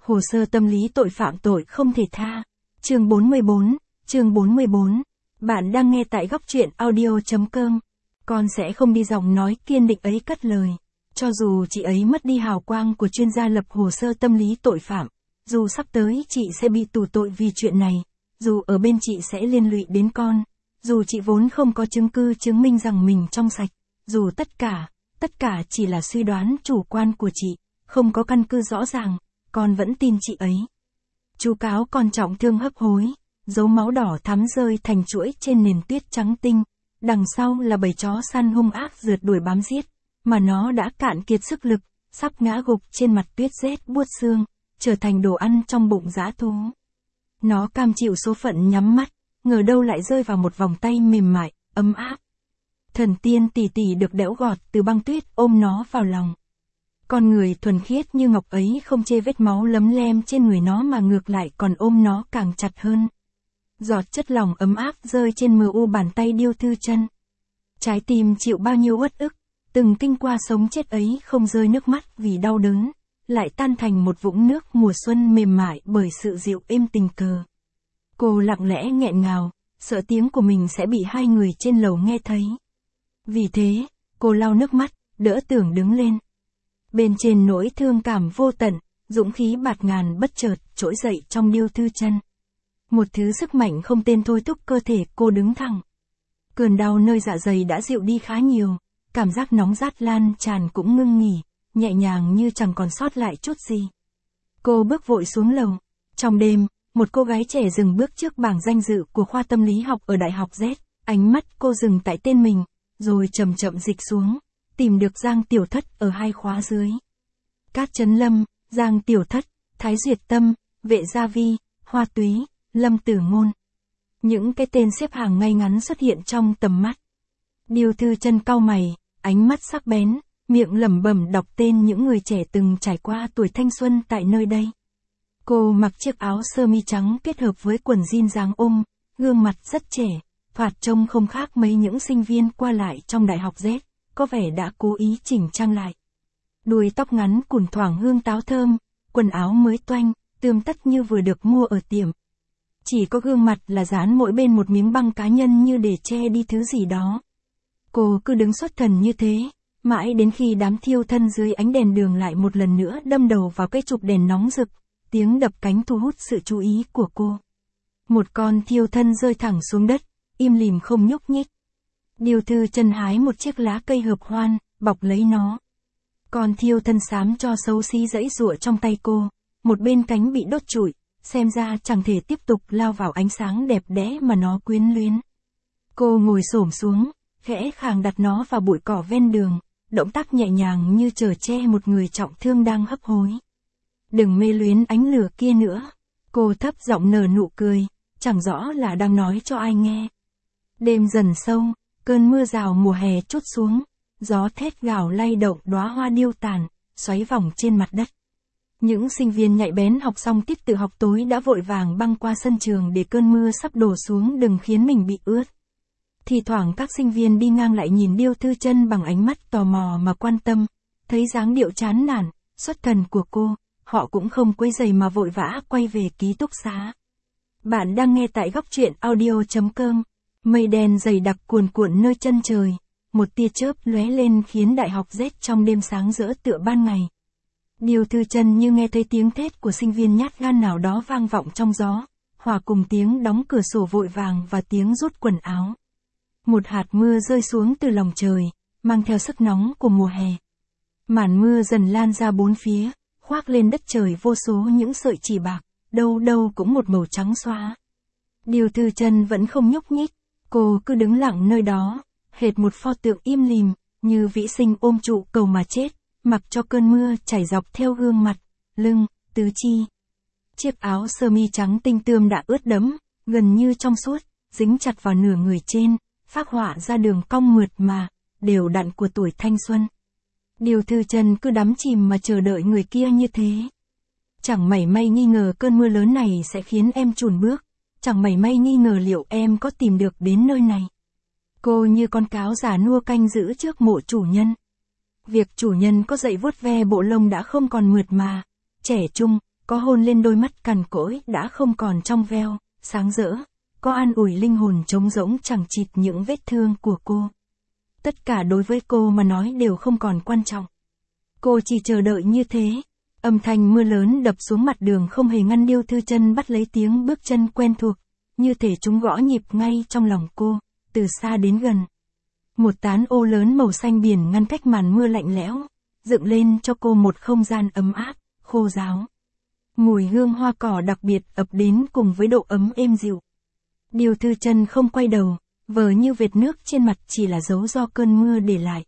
Hồ sơ tâm lý tội phạm tội không thể tha. Chương 44. Bạn đang nghe tại góc truyện audio.com. Con sẽ không đi, giọng nói kiên định ấy cất lời. Cho dù chị ấy mất đi hào quang của chuyên gia lập hồ sơ tâm lý tội phạm, dù sắp tới chị sẽ bị tù tội vì chuyện này, dù ở bên chị sẽ liên lụy đến con, dù chị vốn không có chứng cứ chứng minh rằng mình trong sạch, dù tất cả chỉ là suy đoán chủ quan của chị, không có căn cứ rõ ràng, con vẫn tin chị ấy. Chú cáo con trọng thương hấp hối, dấu máu đỏ thắm rơi thành chuỗi trên nền tuyết trắng tinh, đằng sau là bầy chó săn hung ác rượt đuổi bám giết, mà nó đã cạn kiệt sức lực, sắp ngã gục trên mặt tuyết rét buốt xương, trở thành đồ ăn trong bụng dã thú. Nó cam chịu số phận nhắm mắt, ngờ đâu lại rơi vào một vòng tay mềm mại, ấm áp. Thần tiên tỷ tỷ được đẽo gọt từ băng tuyết ôm nó vào lòng. Con người thuần khiết như ngọc ấy không chê vết máu lấm lem trên người nó mà ngược lại còn ôm nó càng chặt hơn. Giọt chất lỏng ấm áp rơi trên mờ u bàn tay Điêu Thư Chân. Trái tim chịu bao nhiêu uất ức, từng kinh qua sống chết ấy không rơi nước mắt vì đau đớn, lại tan thành một vũng nước mùa xuân mềm mại bởi sự dịu êm tình cờ. Cô lặng lẽ nghẹn ngào, sợ tiếng của mình sẽ bị hai người trên lầu nghe thấy. Vì thế, cô lau nước mắt, đỡ Tưởng đứng lên. Bên trên nỗi thương cảm vô tận, dũng khí bạt ngàn bất chợt trỗi dậy trong Điêu Thư Chân. Một thứ sức mạnh không tên thôi thúc cơ thể cô đứng thẳng. Cơn đau nơi dạ dày đã dịu đi khá nhiều, cảm giác nóng rát lan tràn cũng ngưng nghỉ, nhẹ nhàng như chẳng còn sót lại chút gì. Cô bước vội xuống lầu. Trong đêm, một cô gái trẻ dừng bước trước bảng danh dự của khoa tâm lý học ở Đại học Z, ánh mắt cô dừng tại tên mình, rồi chậm chậm dịch xuống, tìm được Giang Tiểu Thất ở hai khóa dưới. Cát Chấn Lâm, Giang Tiểu Thất, Thái Duyệt Tâm, Vệ Gia Vi, Hoa Túy, Lâm Tử Ngôn. Những cái tên xếp hàng ngay ngắn xuất hiện trong tầm mắt. Điêu Thư Chân cau mày, ánh mắt sắc bén, miệng lẩm bẩm đọc tên những người trẻ từng trải qua tuổi thanh xuân tại nơi đây. Cô mặc chiếc áo sơ mi trắng kết hợp với quần jean dáng ôm, gương mặt rất trẻ, thoạt trông không khác mấy những sinh viên qua lại trong Đại học Z, có vẻ đã cố ý chỉnh trang lại. Đuôi tóc ngắn cùn thoảng hương táo thơm, quần áo mới toanh, tươm tất như vừa được mua ở tiệm. Chỉ có gương mặt là dán mỗi bên một miếng băng cá nhân như để che đi thứ gì đó. Cô cứ đứng xuất thần như thế, mãi đến khi đám thiêu thân dưới ánh đèn đường lại một lần nữa đâm đầu vào cái chụp đèn nóng rực, tiếng đập cánh thu hút sự chú ý của cô. Một con thiêu thân rơi thẳng xuống đất, im lìm không nhúc nhích. Điêu Thư Chân hái một chiếc lá cây hợp hoan, bọc lấy nó. Con thiêu thân xám cho xấu xí giãy giụa trong tay cô, một bên cánh bị đốt trụi, xem ra chẳng thể tiếp tục lao vào ánh sáng đẹp đẽ mà nó quyến luyến. Cô ngồi xổm xuống, khẽ khàng đặt nó vào bụi cỏ ven đường, động tác nhẹ nhàng như chở che một người trọng thương đang hấp hối. Đừng mê luyến ánh lửa kia nữa. Cô thấp giọng nở nụ cười, chẳng rõ là đang nói cho ai nghe. Đêm dần sâu, cơn mưa rào mùa hè trút xuống, gió thét gào lay động đóa hoa điêu tàn, xoáy vòng trên mặt đất. Những sinh viên nhạy bén học xong tiết tự học tối đã vội vàng băng qua sân trường để cơn mưa sắp đổ xuống đừng khiến mình bị ướt. Thì thoảng các sinh viên đi ngang lại nhìn Điêu Thư Chân bằng ánh mắt tò mò mà quan tâm, thấy dáng điệu chán nản, xuất thần của cô, họ cũng không quấy rầy mà vội vã quay về ký túc xá. Bạn đang nghe tại góc truyện audio.com. Mây đen dày đặc cuồn cuộn nơi chân trời, một tia chớp lóe lên khiến Đại học Z trong đêm sáng rỡ tựa ban ngày. Điêu Thư Chân như nghe thấy tiếng thét của sinh viên nhát gan nào đó vang vọng trong gió, hòa cùng tiếng đóng cửa sổ vội vàng và tiếng rút quần áo. Một hạt mưa rơi xuống từ lòng trời, mang theo sức nóng của mùa hè. Màn mưa dần lan ra bốn phía, khoác lên đất trời vô số những sợi chỉ bạc, đâu đâu cũng một màu trắng xóa. Điêu Thư Chân vẫn không nhúc nhích, cô cứ đứng lặng nơi đó, hệt một pho tượng im lìm, như vĩ sinh ôm trụ cầu mà chết, mặc cho cơn mưa chảy dọc theo gương mặt, lưng, tứ chi. Chiếc áo sơ mi trắng tinh tươm đã ướt đẫm, gần như trong suốt, dính chặt vào nửa người trên, phác họa ra đường cong mượt mà, đều đặn của tuổi thanh xuân. Điêu Thư Chân cứ đắm chìm mà chờ đợi người kia như thế. Chẳng mảy may nghi ngờ cơn mưa lớn này sẽ khiến em chùn bước, chẳng mảy may nghi ngờ liệu em có tìm được đến nơi này. Cô như con cáo già nua canh giữ trước mộ chủ nhân. Việc chủ nhân có dậy vuốt ve bộ lông đã không còn mượt mà, trẻ trung, có hôn lên đôi mắt cằn cỗi đã không còn trong veo, sáng rỡ, có an ủi linh hồn trống rỗng chẳng chịt những vết thương của cô. Tất cả đối với cô mà nói đều không còn quan trọng. Cô chỉ chờ đợi như thế. Âm thanh mưa lớn đập xuống mặt đường không hề ngăn Điêu Thư Chân bắt lấy tiếng bước chân quen thuộc, như thể chúng gõ nhịp ngay trong lòng cô, từ xa đến gần. Một tán ô lớn màu xanh biển ngăn cách màn mưa lạnh lẽo, dựng lên cho cô một không gian ấm áp, khô ráo. Mùi hương hoa cỏ đặc biệt ập đến cùng với độ ấm êm dịu. Điêu Thư Chân không quay đầu, vờ như vệt nước trên mặt chỉ là dấu do cơn mưa để lại.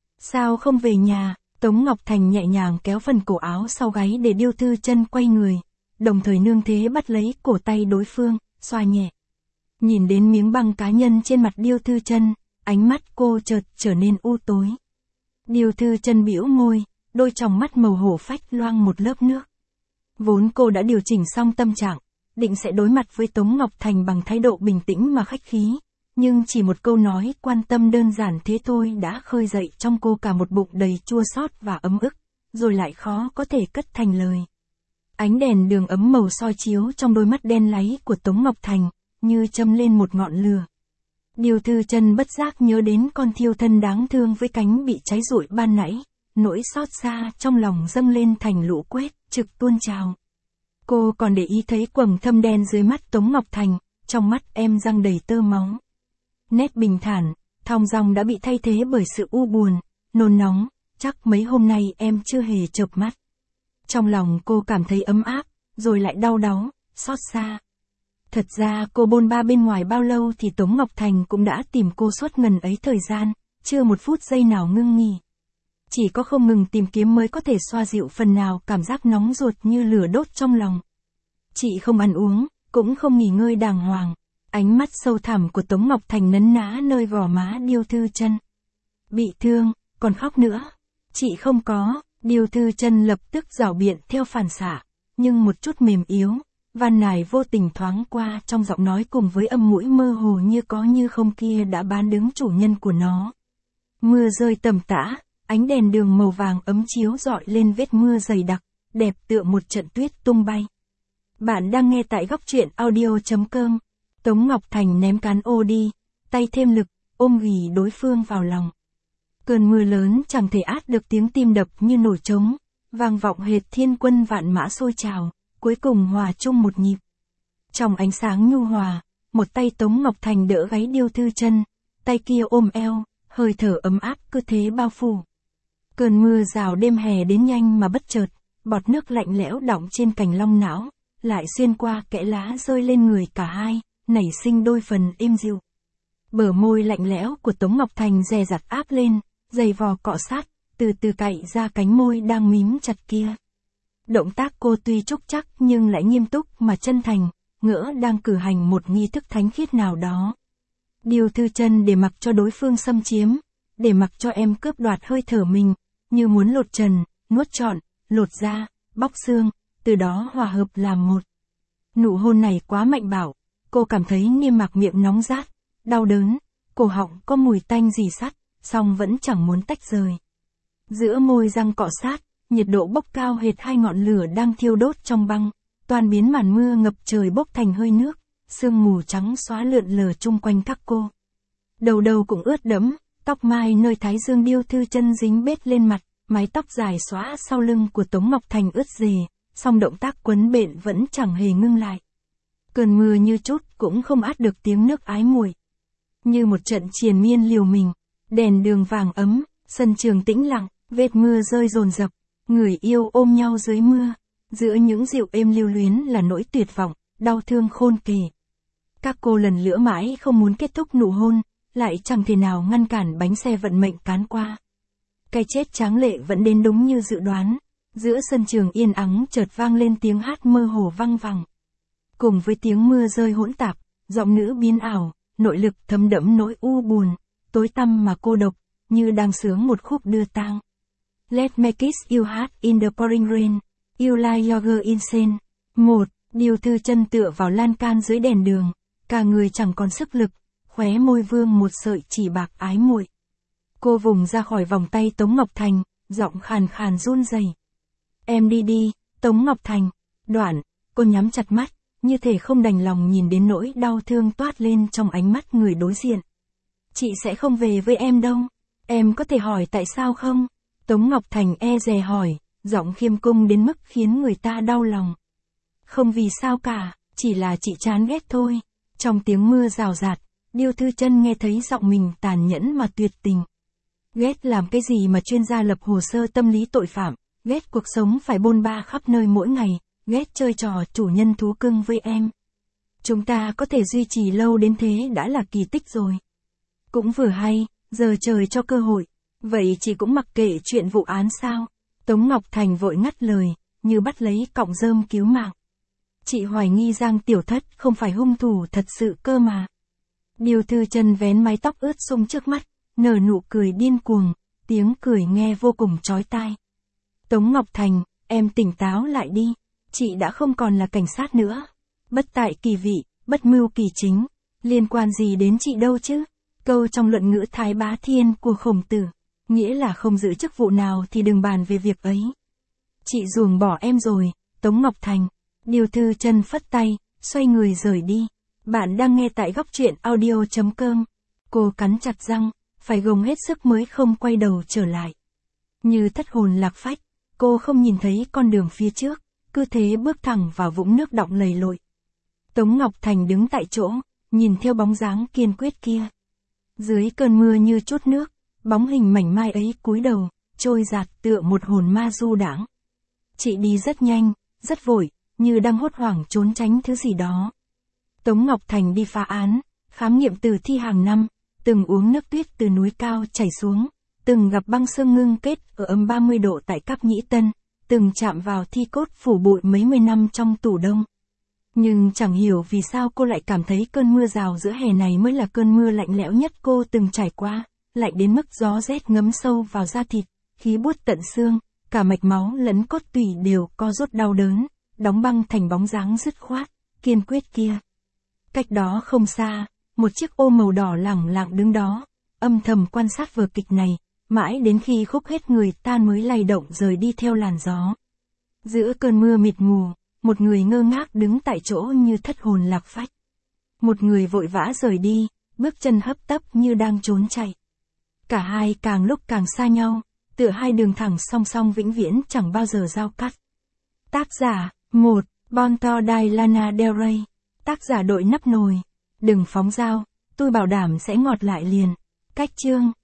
Sao không về nhà? Tống Ngọc Thành nhẹ nhàng kéo phần cổ áo sau gáy để Điêu Thư Chân quay người, đồng thời nương thế bắt lấy cổ tay đối phương, xoa nhẹ. Nhìn đến miếng băng cá nhân trên mặt Điêu Thư Chân, ánh mắt cô chợt trở nên u tối. Điêu Thư Chân bĩu môi, đôi tròng mắt màu hổ phách loang một lớp nước. Vốn cô đã điều chỉnh xong tâm trạng, định sẽ đối mặt với Tống Ngọc Thành bằng thái độ bình tĩnh mà khách khí, nhưng chỉ một câu nói quan tâm đơn giản thế thôi đã khơi dậy trong cô cả một bụng đầy chua xót và ấm ức, rồi lại khó có thể cất thành lời. Ánh đèn đường ấm màu soi chiếu trong đôi mắt đen láy của Tống Ngọc Thành, như châm lên một ngọn lửa. Điêu Thư Chân bất giác nhớ đến con thiêu thân đáng thương với cánh bị cháy rụi ban nãy, nỗi xót xa trong lòng dâng lên thành lũ quét, trực tuôn trào. Cô còn để ý thấy quầng thâm đen dưới mắt Tống Ngọc Thành, trong mắt em răng đầy tơ máu. Nét bình thản, thong dong đã bị thay thế bởi sự u buồn, nôn nóng, chắc mấy hôm nay em chưa hề chợp mắt. Trong lòng cô cảm thấy ấm áp, rồi lại đau đáu, xót xa. Thật ra cô bôn ba bên ngoài bao lâu thì Tống Ngọc Thành cũng đã tìm cô suốt ngần ấy thời gian, chưa một phút giây nào ngưng nghỉ. Chỉ có không ngừng tìm kiếm mới có thể xoa dịu phần nào cảm giác nóng ruột như lửa đốt trong lòng. Chị không ăn uống, cũng không nghỉ ngơi đàng hoàng. Ánh mắt sâu thẳm của Tống Ngọc Thành nấn ná nơi gò má Điêu Thư Chân. Bị thương, còn khóc nữa. Chị không có, Điêu Thư Chân lập tức giảo biện theo phản xạ, nhưng một chút mềm yếu, van nài vô tình thoáng qua trong giọng nói cùng với âm mũi mơ hồ như có như không kia đã bán đứng chủ nhân của nó. Mưa rơi tầm tã, ánh đèn đường màu vàng ấm chiếu rọi lên vết mưa dày đặc, đẹp tựa một trận tuyết tung bay. Bạn đang nghe tại góc truyện audio.com. Tống Ngọc Thành ném cán ô đi, tay thêm lực, ôm ghì đối phương vào lòng. Cơn mưa lớn chẳng thể át được tiếng tim đập như nổi trống, vang vọng hệt thiên quân vạn mã sôi trào, cuối cùng hòa chung một nhịp. Trong ánh sáng nhu hòa, một tay Tống Ngọc Thành đỡ gáy Điêu Thư Chân, tay kia ôm eo, hơi thở ấm áp cứ thế bao phủ. Cơn mưa rào đêm hè đến nhanh mà bất chợt, bọt nước lạnh lẽo đọng trên cành long não, lại xuyên qua kẽ lá rơi lên người cả hai, nảy sinh đôi phần êm dịu. Bờ môi lạnh lẽo của Tống Ngọc Thành dè dặt áp lên, giày vò cọ sát, từ từ cạy ra cánh môi đang mím chặt kia. Động tác cô tuy trúc chắc nhưng lại nghiêm túc mà chân thành, ngỡ đang cử hành một nghi thức thánh khiết nào đó. Điêu Thư Chân để mặc cho đối phương xâm chiếm, để mặc cho em cướp đoạt hơi thở mình, như muốn lột trần, nuốt trọn, lột da, bóc xương, từ đó hòa hợp làm một. Nụ hôn này quá mạnh bạo, cô cảm thấy niêm mạc miệng nóng rát, đau đớn, cổ họng có mùi tanh rỉ sắt, song vẫn chẳng muốn tách rời. Giữa môi răng cọ sát, nhiệt độ bốc cao hệt hai ngọn lửa đang thiêu đốt trong băng, toàn biến màn mưa ngập trời bốc thành hơi nước, sương mù trắng xóa lượn lờ chung quanh các cô. Đầu đầu cũng ướt đẫm, tóc mai nơi thái dương Điêu Thư Chân dính bết lên mặt, mái tóc dài xóa sau lưng của Tống Ngọc Thành ướt rề, song động tác quấn bện vẫn chẳng hề ngưng lại. Cơn mưa như chút cũng không át được tiếng nước ái muội. Như một trận triền miên liều mình, đèn đường vàng ấm, sân trường tĩnh lặng, vết mưa rơi dồn dập, người yêu ôm nhau dưới mưa, giữa những dịu êm lưu luyến là nỗi tuyệt vọng, đau thương khôn kể. Các cô lần lữa mãi không muốn kết thúc nụ hôn, lại chẳng thể nào ngăn cản bánh xe vận mệnh cán qua. Cái chết tráng lệ vẫn đến đúng như dự đoán, giữa sân trường yên ắng chợt vang lên tiếng hát mơ hồ văng vẳng. Cùng với tiếng mưa rơi hỗn tạp, giọng nữ biến ảo, nội lực thấm đẫm nỗi u buồn, tối tăm mà cô độc, như đang sướng một khúc đưa tang. Let's make it you hot in the pouring rain, you like you're insane. 1. Điêu Thư Chân tựa vào lan can dưới đèn đường, cả người chẳng còn sức lực, khóe môi vương một sợi chỉ bạc ái muội. Cô vùng ra khỏi vòng tay Tống Ngọc Thành, giọng khàn khàn run rẩy. Em đi đi, Tống Ngọc Thành. Đoạn, cô nhắm chặt mắt, như thể không đành lòng nhìn đến nỗi đau thương toát lên trong ánh mắt người đối diện. Chị sẽ không về với em đâu. Em có thể hỏi tại sao không? Tống Ngọc Thành e dè hỏi, giọng khiêm cung đến mức khiến người ta đau lòng. Không vì sao cả, chỉ là chị chán ghét thôi. Trong tiếng mưa rào rạt, Điêu Thư Chân nghe thấy giọng mình tàn nhẫn mà tuyệt tình. Ghét làm cái gì mà chuyên gia lập hồ sơ tâm lý tội phạm, ghét cuộc sống phải bôn ba khắp nơi mỗi ngày, ghét chơi trò chủ nhân thú cưng với em. Chúng ta có thể duy trì lâu đến thế đã là kỳ tích rồi. Cũng vừa hay, giờ trời cho cơ hội. Vậy chị cũng mặc kệ chuyện vụ án sao? Tống Ngọc Thành vội ngắt lời, như bắt lấy cọng rơm cứu mạng. Chị hoài nghi Giang Tiểu Thất không phải hung thủ thật sự cơ mà. Điêu Thư Chân vén mái tóc ướt sũng trước mắt, nở nụ cười điên cuồng, tiếng cười nghe vô cùng chói tai. Tống Ngọc Thành, em tỉnh táo lại đi, chị đã không còn là cảnh sát nữa. Bất tại kỳ vị, bất mưu kỳ chính, liên quan gì đến chị đâu chứ? Câu trong luận ngữ Thái Bá Thiên của Khổng Tử, nghĩa là không giữ chức vụ nào thì đừng bàn về việc ấy. Chị ruồng bỏ em rồi, Tống Ngọc Thành. Điêu Thư Chân phất tay, xoay người rời đi. Bạn đang nghe tại góc truyện audio.com. Cô cắn chặt răng, phải gồng hết sức mới không quay đầu trở lại. Như thất hồn lạc phách, cô không nhìn thấy con đường phía trước, cứ thế bước thẳng vào vũng nước đọng lầy lội. Tống Ngọc Thành đứng tại chỗ, nhìn theo bóng dáng kiên quyết kia. Dưới cơn mưa như chút nước, bóng hình mảnh mai ấy cúi đầu, trôi dạt tựa một hồn ma du đãng. Chị đi rất nhanh, rất vội, như đang hốt hoảng trốn tránh thứ gì đó. Tống Ngọc Thành đi phá án, khám nghiệm tử thi hàng năm, từng uống nước tuyết từ núi cao chảy xuống, từng gặp băng xương ngưng kết ở âm 30 độ tại Cáp Nhĩ Tân, từng chạm vào thi cốt phủ bụi mấy mươi năm trong tủ đông. Nhưng chẳng hiểu vì sao cô lại cảm thấy cơn mưa rào giữa hè này mới là cơn mưa lạnh lẽo nhất cô từng trải qua, lạnh đến mức gió rét ngấm sâu vào da thịt, khí buốt tận xương, cả mạch máu lẫn cốt tủy đều co rút đau đớn, đóng băng thành bóng dáng dứt khoát, kiên quyết kia. Cách đó không xa, một chiếc ô màu đỏ lẳng lặng đứng đó, âm thầm quan sát vở kịch này, mãi đến khi khúc hết người tan mới lay động rời đi theo làn gió. Giữa cơn mưa mịt mù, một người ngơ ngác đứng tại chỗ như thất hồn lạc phách. Một người vội vã rời đi, bước chân hấp tấp như đang trốn chạy. Cả hai càng lúc càng xa nhau, tựa hai đường thẳng song song vĩnh viễn chẳng bao giờ giao cắt. Tác giả, 1. Bonto Dai Lana Del Rey. Tác giả đội nắp nồi. Đừng phóng dao, tôi bảo đảm sẽ ngọt lại liền. Cách chương.